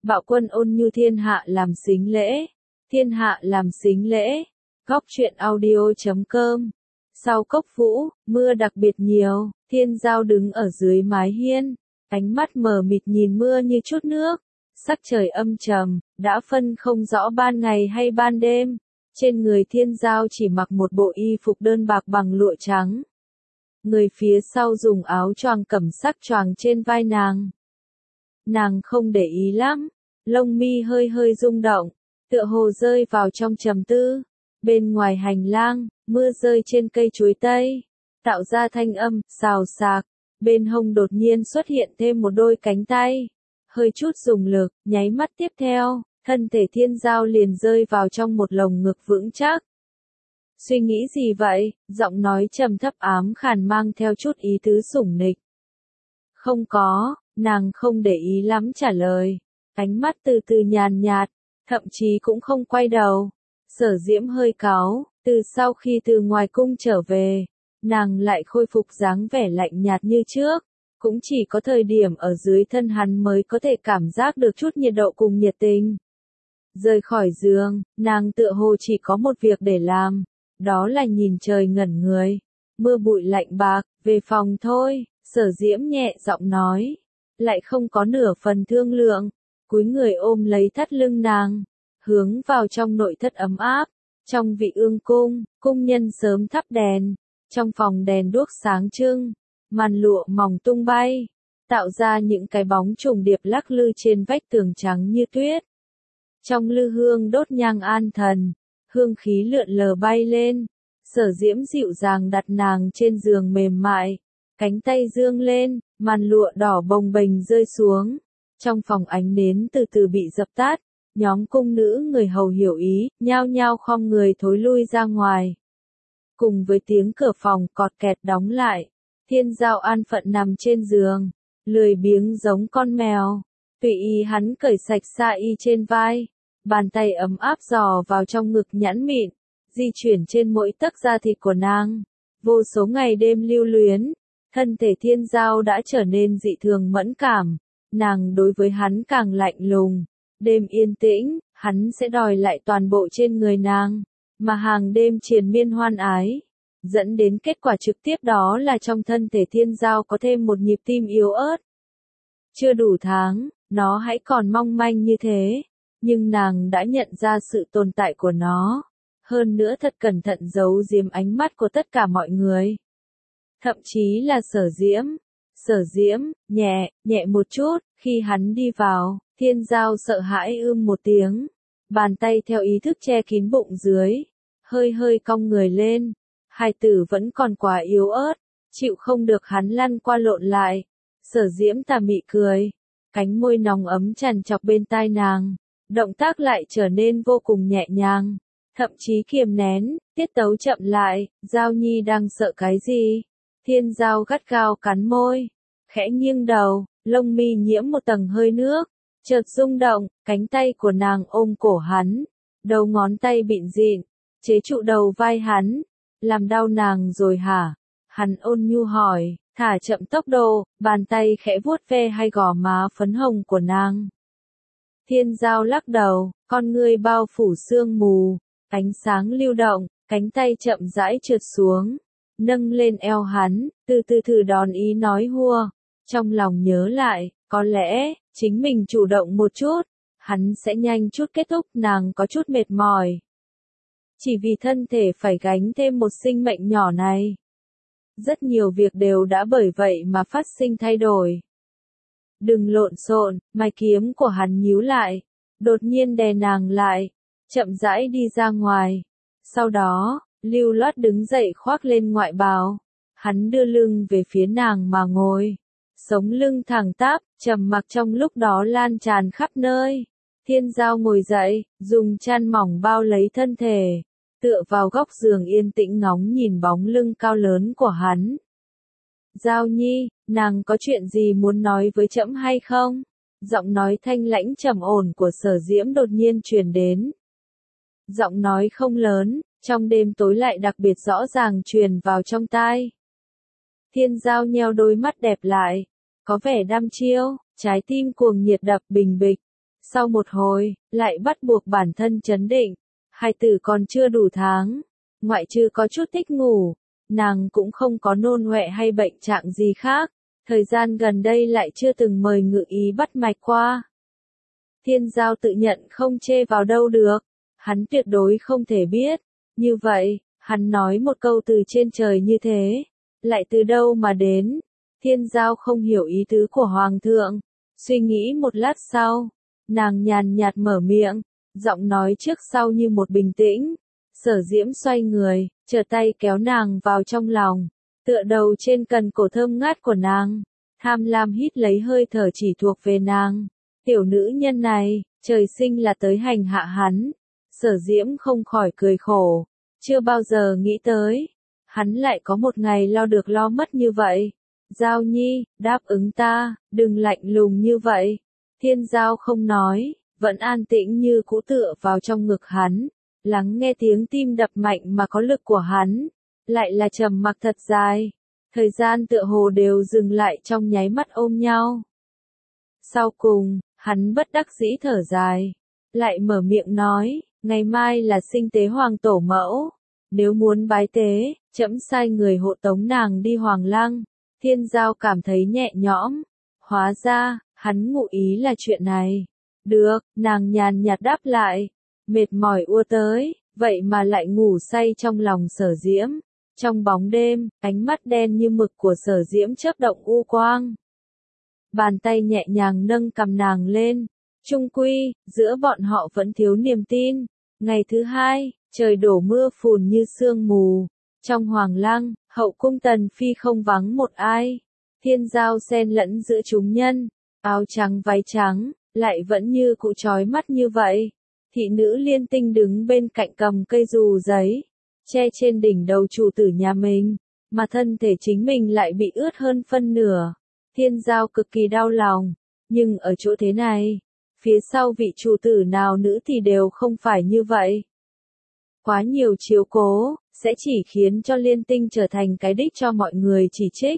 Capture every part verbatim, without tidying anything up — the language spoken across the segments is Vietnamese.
Bạo quân ôn nhu thiên hạ làm xính lễ. Thiên hạ làm xính lễ. Góc truyện audio chấm com. Sau cốc vũ, mưa đặc biệt nhiều, Thiên Giao đứng ở dưới mái hiên, ánh mắt mờ mịt nhìn mưa như chút nước. Sắc trời âm trầm, đã phân không rõ ban ngày hay ban đêm. Trên người Thiên Giao chỉ mặc một bộ y phục đơn bạc bằng lụa trắng. Người phía sau dùng áo choàng cẩm sắc choàng trên vai nàng. Nàng không để ý lắm, lông mi hơi hơi rung động, tựa hồ rơi vào trong trầm tư. Bên ngoài hành lang, mưa rơi trên cây chuối tây, tạo ra thanh âm xào xạc. Bên hông đột nhiên xuất hiện thêm một đôi cánh tay, hơi chút dùng lực, nháy mắt tiếp theo, thân thể Thiên Giao liền rơi vào trong một lồng ngực vững chắc. Suy nghĩ gì vậy? Giọng nói trầm thấp ám khàn mang theo chút ý tứ sủng nịch. Không có, nàng không để ý lắm trả lời, ánh mắt từ từ nhàn nhạt, thậm chí cũng không quay đầu. Sở Diễm hơi cáu, từ sau khi từ ngoài cung trở về, nàng lại khôi phục dáng vẻ lạnh nhạt như trước, cũng chỉ có thời điểm ở dưới thân hắn mới có thể cảm giác được chút nhiệt độ cùng nhiệt tình. Rời khỏi giường, nàng tựa hồ chỉ có một việc để làm, đó là nhìn trời ngẩn người. Mưa bụi lạnh bạc, về phòng thôi, Sở Diễm nhẹ giọng nói, lại không có nửa phần thương lượng, cúi người ôm lấy thắt lưng nàng, hướng vào trong nội thất ấm áp. Trong vị ương cung, cung nhân sớm thắp đèn, trong phòng đèn đuốc sáng trưng, màn lụa mỏng tung bay, tạo ra những cái bóng trùng điệp lắc lư trên vách tường trắng như tuyết. Trong lư hương đốt nhang an thần, hương khí lượn lờ bay lên, Sở Diễm dịu dàng đặt nàng trên giường mềm mại, cánh tay dương lên, màn lụa đỏ bồng bềnh rơi xuống. Trong phòng ánh nến từ từ bị dập tắt, nhóm cung nữ người hầu hiểu ý, nhao nhao khom người thối lui ra ngoài. Cùng với tiếng cửa phòng cọt kẹt đóng lại, Thiên Giao an phận nằm trên giường, lười biếng giống con mèo. Tùy ý hắn cởi sạch sa y trên vai, bàn tay ấm áp dò vào trong ngực nhẵn mịn, di chuyển trên mỗi tấc da thịt của nàng. Vô số ngày đêm lưu luyến, thân thể Thiên Giao đã trở nên dị thường mẫn cảm, nàng đối với hắn càng lạnh lùng. Đêm yên tĩnh, hắn sẽ đòi lại toàn bộ trên người nàng, mà hàng đêm triền miên hoan ái, dẫn đến kết quả trực tiếp đó là trong thân thể Thiên Giao có thêm một nhịp tim yếu ớt. Chưa đủ tháng, nó hãy còn mong manh như thế, nhưng nàng đã nhận ra sự tồn tại của nó, hơn nữa thật cẩn thận giấu giếm ánh mắt của tất cả mọi người. Thậm chí là Sở Diễm. Sở Diễm, nhẹ, nhẹ một chút, khi hắn đi vào, Thiên Giao sợ hãi ưm một tiếng, bàn tay theo ý thức che kín bụng dưới, hơi hơi cong người lên, hài tử vẫn còn quá yếu ớt, chịu không được hắn lăn qua lộn lại. Sở Diễm tà mị cười, cánh môi nóng ấm tràn chọc bên tai nàng, động tác lại trở nên vô cùng nhẹ nhàng, thậm chí kiềm nén, tiết tấu chậm lại. Giao Nhi đang sợ cái gì? Thiên Giao gắt gao cắn môi, khẽ nghiêng đầu, lông mi nhiễm một tầng hơi nước, chợt rung động, cánh tay của nàng ôm cổ hắn, đầu ngón tay bịn dịn, chế trụ đầu vai hắn, làm đau nàng rồi hả? Hắn ôn nhu hỏi, thả chậm tốc độ, bàn tay khẽ vuốt ve hai gò má phấn hồng của nàng. Thiên Giao lắc đầu, con ngươi bao phủ sương mù, ánh sáng lưu động, cánh tay chậm rãi trượt xuống, nâng lên eo hắn, từ từ thử đòn ý nói hùa. Trong lòng nhớ lại, có lẽ, chính mình chủ động một chút, hắn sẽ nhanh chút kết thúc. Nàng có chút mệt mỏi, chỉ vì thân thể phải gánh thêm một sinh mệnh nhỏ này. Rất nhiều việc đều đã bởi vậy mà phát sinh thay đổi. Đừng lộn xộn, mày kiếm của hắn nhíu lại, đột nhiên đè nàng lại, chậm rãi đi ra ngoài. Sau đó, lưu loát đứng dậy khoác lên ngoại bào, hắn đưa lưng về phía nàng mà ngồi, sống lưng thẳng tắp, trầm mặc trong lúc đó lan tràn khắp nơi. Thiên Giao ngồi dậy, dùng chăn mỏng bao lấy thân thể, tựa vào góc giường yên tĩnh ngóng nhìn bóng lưng cao lớn của hắn. Giao Nhi, nàng có chuyện gì muốn nói với trẫm hay không? Giọng nói thanh lãnh trầm ổn của Sở Diễm đột nhiên truyền đến. Giọng nói không lớn, trong đêm tối lại đặc biệt rõ ràng truyền vào trong tai. Thiên Giao nheo đôi mắt đẹp lại, có vẻ đăm chiêu, trái tim cuồng nhiệt đập bình bịch. Sau một hồi, lại bắt buộc bản thân trấn định. Hai tử còn chưa đủ tháng, ngoại trừ có chút thích ngủ, nàng cũng không có nôn ọe hay bệnh trạng gì khác. Thời gian gần đây lại chưa từng mời ngự y bắt mạch qua. Thiên Giao tự nhận không chê vào đâu được, hắn tuyệt đối không thể biết. Như vậy, hắn nói một câu từ trên trời như thế, lại từ đâu mà đến? Thiên Giao không hiểu ý tứ của Hoàng thượng, suy nghĩ một lát sau, nàng nhàn nhạt mở miệng, giọng nói trước sau như một bình tĩnh. Sở Diễm xoay người, trở tay kéo nàng vào trong lòng, tựa đầu trên cần cổ thơm ngát của nàng, tham lam hít lấy hơi thở chỉ thuộc về nàng. Tiểu nữ nhân này, trời sinh là tới hành hạ hắn. Sở Diễm không khỏi cười khổ, chưa bao giờ nghĩ tới, hắn lại có một ngày lo được lo mất như vậy. Giao Nhi, đáp ứng ta, đừng lạnh lùng như vậy. Thiên Giao không nói, vẫn an tĩnh như cũ tựa vào trong ngực hắn, lắng nghe tiếng tim đập mạnh mà có lực của hắn, lại là trầm mặc thật dài. Thời gian tựa hồ đều dừng lại trong nháy mắt ôm nhau. Sau cùng, hắn bất đắc dĩ thở dài, lại mở miệng nói, ngày mai là sinh tế hoàng tổ mẫu, nếu muốn bái tế, trẫm sai người hộ tống nàng đi Hoàng Lăng. Thiên Giao cảm thấy nhẹ nhõm, hóa ra, hắn ngụ ý là chuyện này. Được, nàng nhàn nhạt đáp lại, mệt mỏi ua tới, vậy mà lại ngủ say trong lòng Sở Diễm. Trong bóng đêm, ánh mắt đen như mực của Sở Diễm chớp động u quang. Bàn tay nhẹ nhàng nâng cầm nàng lên, chung quy, giữa bọn họ vẫn thiếu niềm tin. Ngày thứ hai, trời đổ mưa phùn như sương mù. Trong Hoàng Lăng, hậu cung Tần Phi không vắng một ai. Thiên Giao xen lẫn giữa chúng nhân, áo trắng váy trắng, lại vẫn như cụ trói mắt như vậy. Thị nữ Liên Tinh đứng bên cạnh cầm cây dù giấy, che trên đỉnh đầu chủ tử nhà mình, mà thân thể chính mình lại bị ướt hơn phân nửa. Thiên Giao cực kỳ đau lòng, nhưng ở chỗ thế này, phía sau vị chủ tử nào nữ thì đều không phải như vậy. Quá nhiều chiếu cố, sẽ chỉ khiến cho Liên Tinh trở thành cái đích cho mọi người chỉ trích.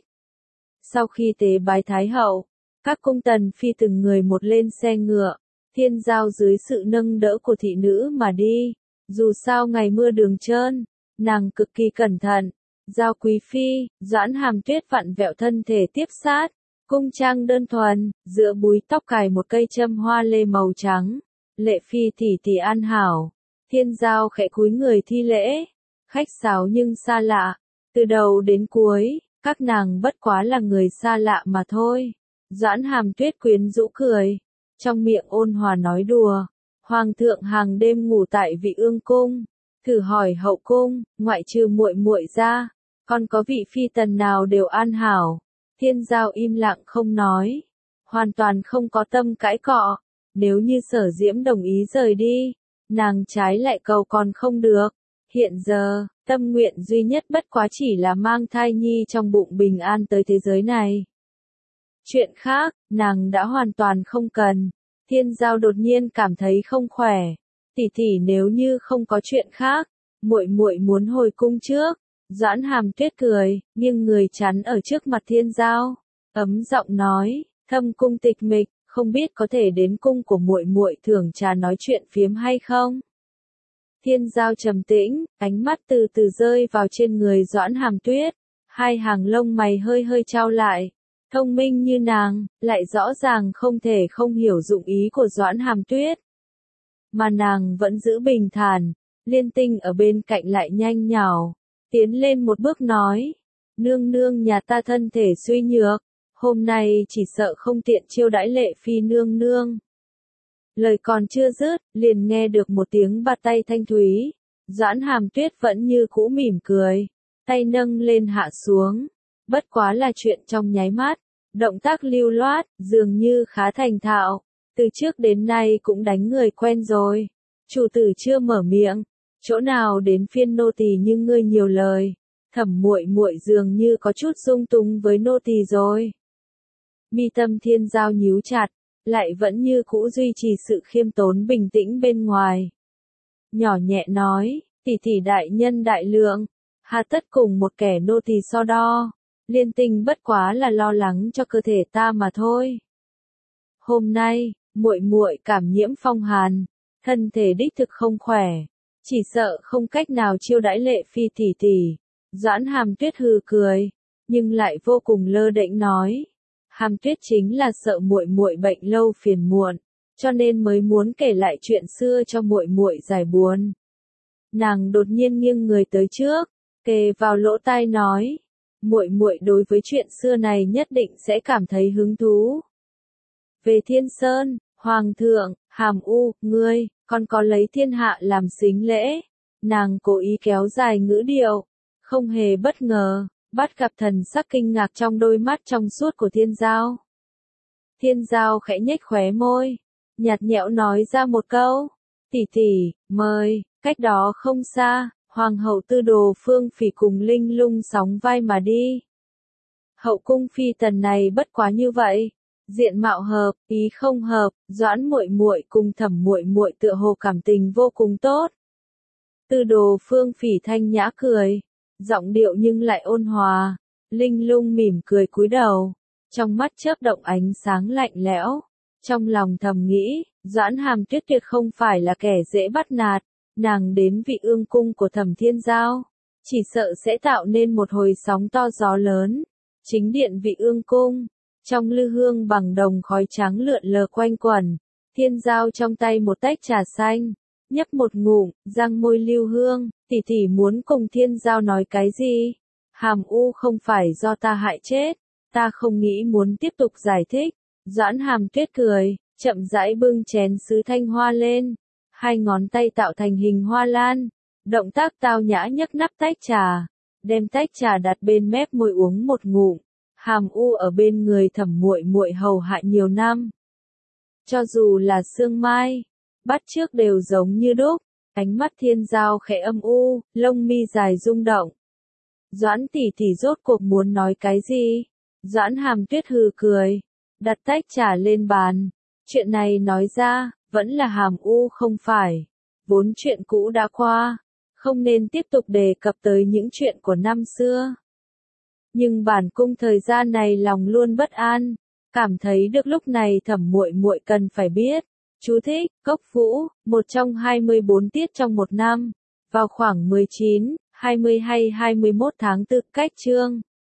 Sau khi tế bái Thái Hậu, các cung tần phi từng người một lên xe ngựa, Thiên Giao dưới sự nâng đỡ của thị nữ mà đi. Dù sao ngày mưa đường trơn, nàng cực kỳ cẩn thận. Giao Quý Phi, Doãn Hàm Tuyết vặn vẹo thân thể tiếp sát, cung trang đơn thuần, giữa búi tóc cài một cây châm hoa lê màu trắng. Lệ Phi tỷ tỷ an hảo. Thiên Giao khẽ cúi người thi lễ, khách sáo nhưng xa lạ. Từ đầu đến cuối, các nàng bất quá là người xa lạ mà thôi. Doãn Hàm Tuyết quyến rũ cười, trong miệng ôn hòa nói đùa. Hoàng thượng hàng đêm ngủ tại Vị Ương cung, thử hỏi hậu cung, ngoại trừ muội muội ra, còn có vị phi tần nào đều an hảo. Thiên Giao im lặng không nói, hoàn toàn không có tâm cãi cọ. Nếu như Sở Diễm đồng ý rời đi, nàng trái lại cầu còn không được. Hiện giờ, tâm nguyện duy nhất bất quá chỉ là mang thai nhi trong bụng bình an tới thế giới này. Chuyện khác, nàng đã hoàn toàn không cần. Thiên Giao đột nhiên cảm thấy không khỏe. Tỷ tỷ nếu như không có chuyện khác, muội muội muốn hồi cung trước. Doãn Hàm Tuyết cười, nghiêng người chắn ở trước mặt Thiên Giao, ấm giọng nói, thâm cung tịch mịch, không biết có thể đến cung của muội muội thưởng trà nói chuyện phiếm hay không? Thiên Giao trầm tĩnh, ánh mắt từ từ rơi vào trên người Doãn Hàm Tuyết, hai hàng lông mày hơi hơi trao lại. Thông minh như nàng, lại rõ ràng không thể không hiểu dụng ý của Doãn Hàm Tuyết. Mà nàng vẫn giữ bình thản, Liên Tinh ở bên cạnh lại nhanh nhảu, tiến lên một bước nói, nương nương nhà ta thân thể suy nhược, hôm nay chỉ sợ không tiện chiêu đãi Lệ Phi nương nương. Lời còn chưa dứt, liền nghe được một tiếng bạt tay thanh thúy, Doãn Hàm Tuyết vẫn như cũ mỉm cười, tay nâng lên hạ xuống, bất quá là chuyện trong nháy mắt, động tác lưu loát, dường như khá thành thạo, từ trước đến nay cũng đánh người quen rồi. Chủ tử chưa mở miệng, chỗ nào đến phiên nô tỳ như ngươi nhiều lời, Thẩm muội muội dường như có chút dung túng với nô tỳ rồi. Mi tâm Thiên Giao nhíu chặt, lại vẫn như cũ duy trì sự khiêm tốn bình tĩnh bên ngoài. Nhỏ nhẹ nói, tỷ tỷ đại nhân đại lượng, hà tất cùng một kẻ nô tỳ so đo, Liên Tinh bất quá là lo lắng cho cơ thể ta mà thôi. Hôm nay, muội muội cảm nhiễm phong hàn, thân thể đích thực không khỏe, chỉ sợ không cách nào chiêu đãi Lệ Phi tỷ tỷ. Doãn Hàm Tuyết hừ cười, nhưng lại vô cùng lơ đễnh nói, Hàm Tuyết chính là sợ muội muội bệnh lâu phiền muộn, cho nên mới muốn kể lại chuyện xưa cho muội muội giải buồn. Nàng đột nhiên nghiêng người tới trước, kề vào lỗ tai nói, muội muội đối với chuyện xưa này nhất định sẽ cảm thấy hứng thú. Về Thiên Sơn, Hoàng thượng, Hàm U, ngươi, còn có lấy thiên hạ làm sính lễ. Nàng cố ý kéo dài ngữ điệu, không hề bất ngờ, bắt gặp thần sắc kinh ngạc trong đôi mắt trong suốt của Thiên Giao. Thiên Giao khẽ nhếch khóe môi, nhạt nhẽo nói ra một câu, tỷ tỷ, mời. Cách đó không xa, Hoàng hậu Tư Đồ Phương Phỉ cùng Linh Lung sóng vai mà đi. Hậu cung phi tần này bất quá như vậy, diện mạo hợp, ý không hợp, Doãn muội muội cùng Thẩm muội muội tựa hồ cảm tình vô cùng tốt. Tư Đồ Phương Phỉ thanh nhã cười, giọng điệu nhưng lại ôn hòa. Linh Lung mỉm cười cúi đầu, trong mắt chớp động ánh sáng lạnh lẽo. Trong lòng thầm nghĩ, Doãn Hàm Tuyết tuyệt không phải là kẻ dễ bắt nạt. Nàng đến Vị Ương cung của Thẩm Thiên Giao, chỉ sợ sẽ tạo nên một hồi sóng to gió lớn. Chính điện Vị Ương cung, trong lư hương bằng đồng khói trắng lượn lờ quanh quẩn, Thiên Giao trong tay một tách trà xanh, nhấp một ngụm, răng môi lưu hương, tỷ tỷ muốn cùng Thiên Giao nói cái gì? Hàm U không phải do ta hại chết, ta không nghĩ muốn tiếp tục giải thích. Doãn Hàm Tuyết cười, chậm rãi bưng chén sứ thanh hoa lên. Hai ngón tay tạo thành hình hoa lan, động tác tao nhã nhấc nắp tách trà, đem tách trà đặt bên mép môi uống một ngụm. Hàm U ở bên người Thẩm muội muội hầu hạ nhiều năm, cho dù là sương mai, bắt chước đều giống như đúc. Ánh mắt Thiên Giao khẽ âm u, lông mi dài rung động. Doãn tỷ tỷ rốt cuộc muốn nói cái gì? Doãn Hàm Tuyết hừ cười, đặt tách trà lên bàn. Chuyện này nói ra, vẫn là Hàm U không phải. Vốn chuyện cũ đã qua, không nên tiếp tục đề cập tới những chuyện của năm xưa. Nhưng bản cung thời gian này lòng luôn bất an, cảm thấy được lúc này Thẩm muội muội cần phải biết. Chú thích, Cốc Vũ, một trong hai mươi bốn tiết trong một năm, vào khoảng mười chín, hai mươi hay hai mươi mốt tháng tư, cách chương.